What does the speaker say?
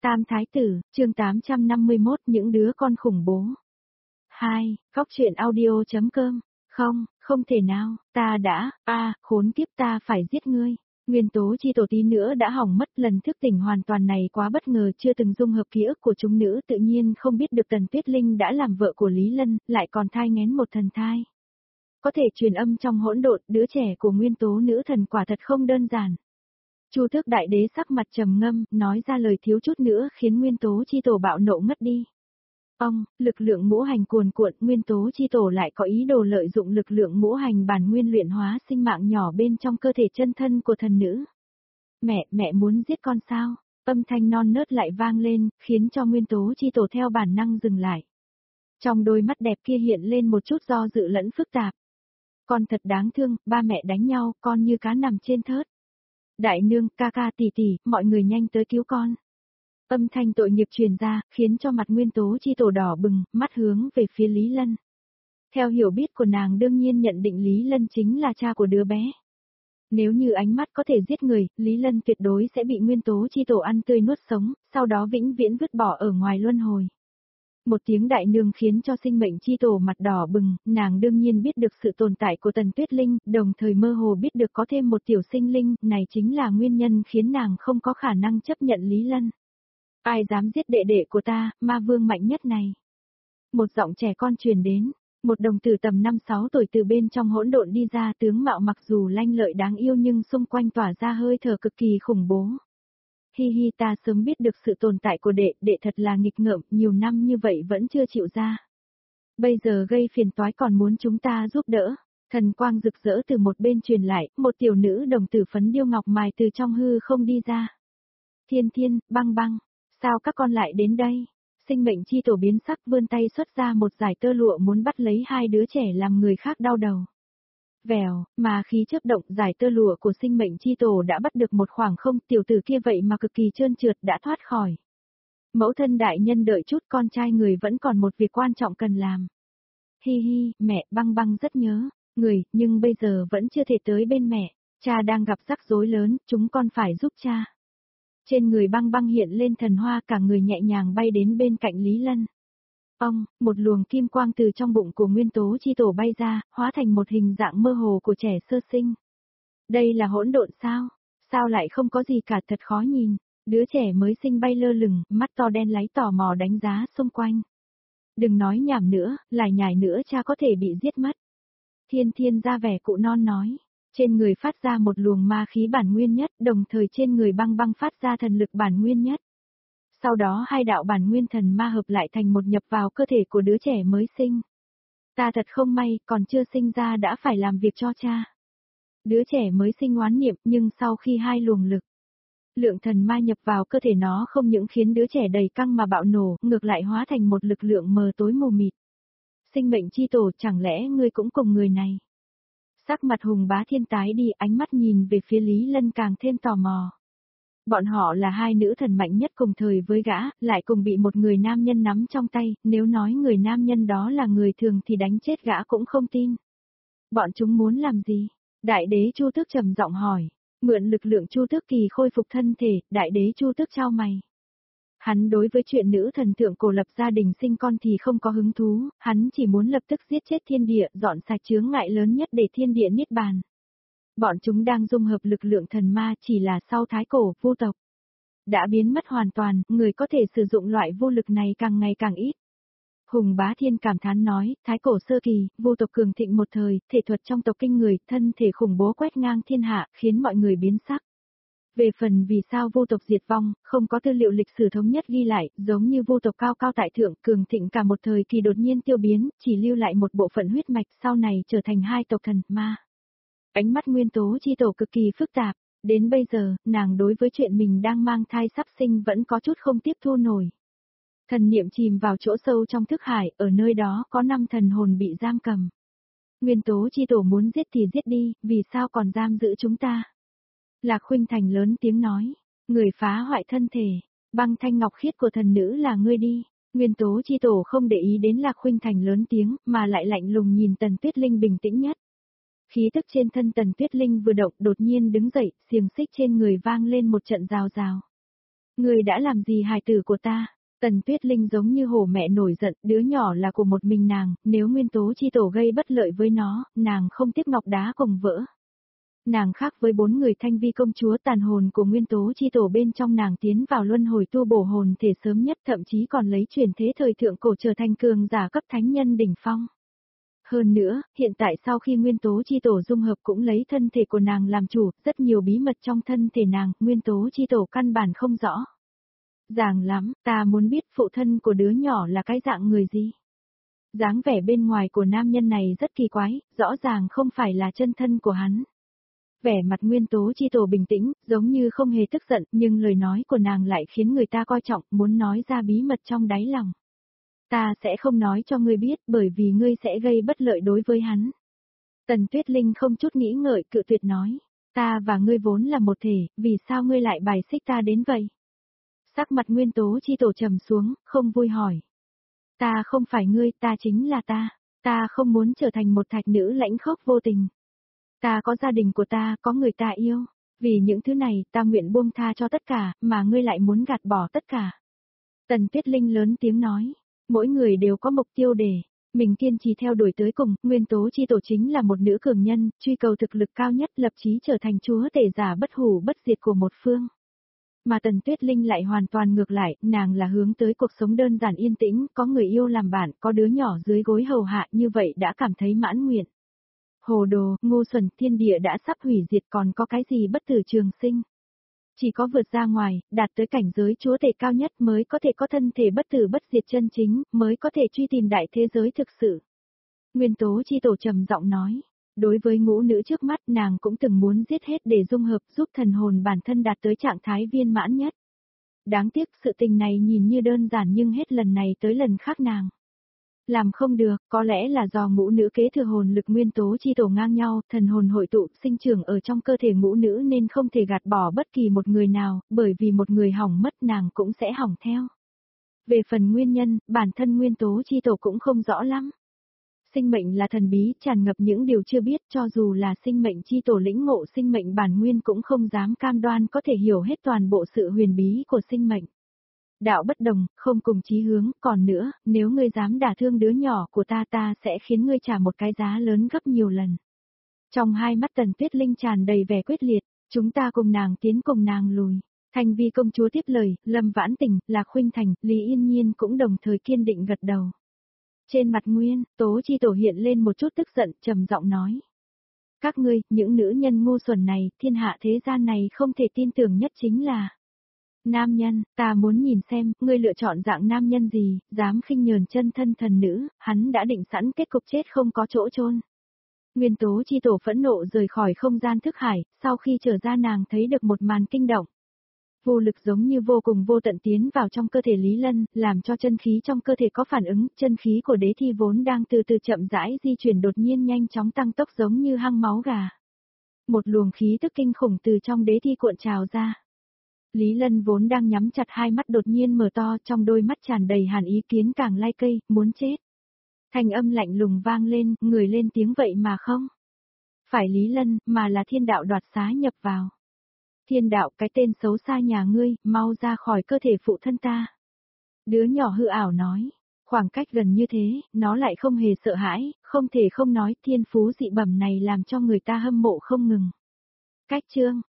Tam Thái Tử, chương 851 những đứa con khủng bố. 2. Góc truyện audio.com. Không thể nào, ta đã, khốn kiếp ta phải giết ngươi. Nguyên Tố Chi Tổ tí nữa đã hỏng mất, lần thức tỉnh hoàn toàn này quá bất ngờ, chưa từng dung hợp ký ức của chúng nữ, tự nhiên không biết được Tần Tuyết Linh đã làm vợ của Lý Lân, lại còn thai nghén một thần thai. Có thể truyền âm trong hỗn độn, đứa trẻ của Nguyên Tố nữ thần quả thật không đơn giản. Chu Tước Đại Đế sắc mặt trầm ngâm, nói ra lời thiếu chút nữa khiến Nguyên Tố Chi Tổ bạo nộ ngất đi. Lực lượng ngũ hành cuồn cuộn, Nguyên Tố Chi Tổ lại có ý đồ lợi dụng lực lượng ngũ hành bản nguyên luyện hóa sinh mạng nhỏ bên trong cơ thể chân thân của thần nữ. Mẹ muốn giết con sao? Âm thanh non nớt lại vang lên, khiến cho Nguyên Tố Chi Tổ theo bản năng dừng lại. Trong đôi mắt đẹp kia hiện lên một chút do dự lẫn phức tạp. Con thật đáng thương, ba mẹ đánh nhau, con như cá nằm trên thớt. Đại nương, ca ca tỷ tỷ, mọi người nhanh tới cứu con. Âm thanh tội nghiệp truyền ra, khiến cho mặt Nguyên Tố Chi Tổ đỏ bừng, mắt hướng về phía Lý Lân. Theo hiểu biết của nàng đương nhiên nhận định Lý Lân chính là cha của đứa bé. Nếu như ánh mắt có thể giết người, Lý Lân tuyệt đối sẽ bị Nguyên Tố Chi Tổ ăn tươi nuốt sống, sau đó vĩnh viễn vứt bỏ ở ngoài luân hồi. Một tiếng đại nương khiến cho sinh mệnh chi tổ mặt đỏ bừng, nàng đương nhiên biết được sự tồn tại của Tần Tuyết Linh, đồng thời mơ hồ biết được có thêm một tiểu sinh linh, này chính là nguyên nhân khiến nàng không có khả năng chấp nhận Lý Lân. Ai dám giết đệ đệ của ta, ma vương mạnh nhất này. Một giọng trẻ con truyền đến, một đồng tử tầm 5-6 tuổi từ bên trong hỗn độn đi ra, tướng mạo mặc dù lanh lợi đáng yêu nhưng xung quanh tỏa ra hơi thở cực kỳ khủng bố. Hi ta sớm biết được sự tồn tại của đệ thật là nghịch ngợm, nhiều năm như vậy vẫn chưa chịu ra. Bây giờ gây phiền toái còn muốn chúng ta giúp đỡ. Thần quang rực rỡ từ một bên truyền lại, một tiểu nữ đồng tử phấn điêu ngọc mài từ trong hư không đi ra. Thiên, băng, sao các con lại đến đây? Sinh mệnh chi tổ biến sắc vươn tay xuất ra một dải tơ lụa muốn bắt lấy hai đứa trẻ làm người khác đau đầu. Vèo, mà khí chớp động, giải tơ lụa của sinh mệnh chi tổ đã bắt được một khoảng không, tiểu tử kia vậy mà cực kỳ trơn trượt đã thoát khỏi. Mẫu thân đại nhân đợi chút, con trai người vẫn còn một việc quan trọng cần làm. Mẹ, băng rất nhớ người, nhưng bây giờ vẫn chưa thể tới bên mẹ, cha đang gặp rắc rối lớn, chúng con phải giúp cha. Trên người băng hiện lên thần hoa, cả người nhẹ nhàng bay đến bên cạnh Lý Lân. Một luồng kim quang từ trong bụng của Nguyên Tố Chi Tổ bay ra, hóa thành một hình dạng mơ hồ của trẻ sơ sinh. Đây là hỗn độn sao? Sao lại không có gì cả, thật khó nhìn. Đứa trẻ mới sinh bay lơ lửng, mắt to đen láy tò mò đánh giá xung quanh. Đừng nói nhảm nữa, lại nhải nữa cha có thể bị giết mất. Thiên ra vẻ cụ non nói. Trên người phát ra một luồng ma khí bản nguyên nhất, đồng thời trên người băng phát ra thần lực bản nguyên nhất. Sau đó hai đạo bản nguyên thần ma hợp lại thành một nhập vào cơ thể của đứa trẻ mới sinh. Ta thật không may, còn chưa sinh ra đã phải làm việc cho cha. Đứa trẻ mới sinh oán niệm, nhưng sau khi hai luồng lượng thần ma nhập vào cơ thể nó không những khiến đứa trẻ đầy căng mà bạo nổ, ngược lại hóa thành một lực lượng mờ tối mù mịt. Sinh mệnh chi tổ, chẳng lẽ ngươi cũng cùng người này? Sắc mặt Hùng Bá Thiên tái đi, ánh mắt nhìn về phía Lý Lân càng thêm tò mò. Bọn họ là hai nữ thần mạnh nhất cùng thời với gã, lại cùng bị một người nam nhân nắm trong tay, nếu nói người nam nhân đó là người thường thì đánh chết gã cũng không tin. Bọn chúng muốn làm gì? Đại đế Chu Tước trầm giọng hỏi. Mượn lực lượng Chu Tước kỳ khôi phục thân thể, đại đế Chu Tước chau mày. Hắn đối với chuyện nữ thần thượng cổ lập gia đình sinh con thì không có hứng thú, hắn chỉ muốn lập tức giết chết thiên địa, dọn sạch chướng ngại lớn nhất để thiên địa niết bàn. Bọn chúng đang dung hợp lực lượng thần ma, chỉ là sau thái cổ vu tộc đã biến mất hoàn toàn, người có thể sử dụng loại vô lực này càng ngày càng ít. Hùng Bá Thiên cảm thán nói, thái cổ sơ kỳ, vu tộc cường thịnh một thời, thể thuật trong tộc kinh người, thân thể khủng bố quét ngang thiên hạ, khiến mọi người biến sắc. Về phần vì sao vu tộc diệt vong, không có tư liệu lịch sử thống nhất ghi lại, giống như vu tộc cao cao tại thượng, cường thịnh cả một thời kỳ đột nhiên tiêu biến, chỉ lưu lại một bộ phận huyết mạch, sau này trở thành hai tộc thần ma. Ánh mắt Nguyên Tố Chi Tổ cực kỳ phức tạp, đến bây giờ, nàng đối với chuyện mình đang mang thai sắp sinh vẫn có chút không tiếp thu nổi. Thần niệm chìm vào chỗ sâu trong thức hải, ở nơi đó có 5 thần hồn bị giam cầm. Nguyên Tố Chi Tổ muốn giết thì giết đi, vì sao còn giam giữ chúng ta? Lạc Khuynh Thành lớn tiếng nói, người phá hoại thân thể, băng thanh ngọc khiết của thần nữ là ngươi đi. Nguyên Tố Chi Tổ không để ý đến Lạc Khuynh Thành lớn tiếng, mà lại lạnh lùng nhìn Tần Tuyết Linh bình tĩnh nhất. Khí tức trên thân Tần Tuyết Linh vừa động, đột nhiên đứng dậy, xiềng xích trên người vang lên một trận rào rào. Ngươi đã làm gì hài tử của ta? Tần Tuyết Linh giống như hổ mẹ nổi giận, đứa nhỏ là của một mình nàng, nếu nguyên tố chi tổ gây bất lợi với nó, nàng không tiếc ngọc đá cùng vỡ. Nàng khác với 4 người thanh vi công chúa, tàn hồn của nguyên tố chi tổ bên trong nàng tiến vào luân hồi tu bổ hồn thể sớm nhất, thậm chí còn lấy truyền thế thời thượng cổ trở thành cường giả cấp thánh nhân đỉnh phong. Hơn nữa, hiện tại sau khi nguyên tố chi tổ dung hợp cũng lấy thân thể của nàng làm chủ, rất nhiều bí mật trong thân thể nàng, nguyên tố chi tổ căn bản không rõ. Ràng lắm, ta muốn biết phụ thân của đứa nhỏ là cái dạng người gì. Dáng vẻ bên ngoài của nam nhân này rất kỳ quái, rõ ràng không phải là chân thân của hắn. Vẻ mặt nguyên tố chi tổ bình tĩnh, giống như không hề tức giận, nhưng lời nói của nàng lại khiến người ta coi trọng, muốn nói ra bí mật trong đáy lòng. Ta sẽ không nói cho ngươi biết, bởi vì ngươi sẽ gây bất lợi đối với hắn. Tần Tuyết Linh không chút nghĩ ngợi cự tuyệt nói. Ta và ngươi vốn là một thể, vì sao ngươi lại bài xích ta đến vậy? Sắc mặt nguyên tố chi tổ trầm xuống, không vui hỏi. Ta không phải ngươi, ta chính là ta. Ta không muốn trở thành một thạch nữ lãnh khốc vô tình. Ta có gia đình của ta, có người ta yêu. Vì những thứ này, ta nguyện buông tha cho tất cả, mà ngươi lại muốn gạt bỏ tất cả. Tần Tuyết Linh lớn tiếng nói. Mỗi người đều có mục tiêu để mình kiên trì theo đuổi tới cùng, nguyên tố chi tổ chính là một nữ cường nhân, truy cầu thực lực cao nhất, lập chí trở thành chúa tể giả bất hủ bất diệt của một phương. Mà Tần Tuyết Linh lại hoàn toàn ngược lại, nàng là hướng tới cuộc sống đơn giản yên tĩnh, có người yêu làm bạn, có đứa nhỏ dưới gối hầu hạ, như vậy đã cảm thấy mãn nguyện. Hồ đồ, ngu xuẩn, thiên địa đã sắp hủy diệt, còn có cái gì bất tử trường sinh. Chỉ có vượt ra ngoài, đạt tới cảnh giới chúa tể cao nhất mới có thể có thân thể bất tử bất diệt chân chính, mới có thể truy tìm đại thế giới thực sự. Nguyên tố chi tổ trầm giọng nói. Đối với ngũ nữ trước mắt, nàng cũng từng muốn giết hết để dung hợp, giúp thần hồn bản thân đạt tới trạng thái viên mãn nhất. Đáng tiếc sự tình này nhìn như đơn giản nhưng hết lần này tới lần khác nàng làm không được, có lẽ là do ngũ nữ kế thừa hồn lực nguyên tố chi tổ ngang nhau, thần hồn hội tụ, sinh trưởng ở trong cơ thể ngũ nữ nên không thể gạt bỏ bất kỳ một người nào, bởi vì một người hỏng mất nàng cũng sẽ hỏng theo. Về phần nguyên nhân, bản thân nguyên tố chi tổ cũng không rõ lắm. Sinh mệnh là thần bí, tràn ngập những điều chưa biết, cho dù là sinh mệnh chi tổ lĩnh ngộ sinh mệnh bản nguyên cũng không dám cam đoan có thể hiểu hết toàn bộ sự huyền bí của sinh mệnh. Đạo bất đồng, không cùng chí hướng, còn nữa, nếu ngươi dám đả thương đứa nhỏ của ta, ta sẽ khiến ngươi trả một cái giá lớn gấp nhiều lần. Trong hai mắt Tần Tuyết Linh tràn đầy vẻ quyết liệt, chúng ta cùng nàng tiến cùng nàng lùi. Thanh vi công chúa tiếp lời, Lâm Vãn Tình, Lạc Khuynh Thành, Lý Yên Nhiên cũng đồng thời kiên định gật đầu. Trên mặt Nguyên, Tố Chi Tổ hiện lên một chút tức giận, trầm giọng nói. Các ngươi, những nữ nhân ngu xuẩn này, thiên hạ thế gian này không thể tin tưởng nhất chính là nam nhân, ta muốn nhìn xem, ngươi lựa chọn dạng nam nhân gì, dám khinh nhờn chân thân thần nữ, hắn đã định sẵn kết cục chết không có chỗ chôn. Nguyên tố chi tổ phẫn nộ rời khỏi không gian thức hải, sau khi trở ra nàng thấy được một màn kinh động. Vô lực giống như vô cùng vô tận tiến vào trong cơ thể Lý Lân, làm cho chân khí trong cơ thể có phản ứng, chân khí của đế thi vốn đang từ từ chậm rãi di chuyển đột nhiên nhanh chóng tăng tốc giống như hăng máu gà. Một luồng khí tức kinh khủng từ trong đế thi cuộn trào ra. Lý Lân vốn đang nhắm chặt hai mắt đột nhiên mở to, trong đôi mắt tràn đầy hàn ý, kiến càng lai cây, muốn chết. Thanh âm lạnh lùng vang lên, người lên tiếng vậy mà không phải Lý Lân, mà là thiên đạo đoạt xá nhập vào. Thiên đạo, cái tên xấu xa nhà ngươi, mau ra khỏi cơ thể phụ thân ta. Đứa nhỏ hư ảo nói, khoảng cách gần như thế, nó lại không hề sợ hãi, không thể không nói thiên phú dị bẩm này làm cho người ta hâm mộ không ngừng. Cách chương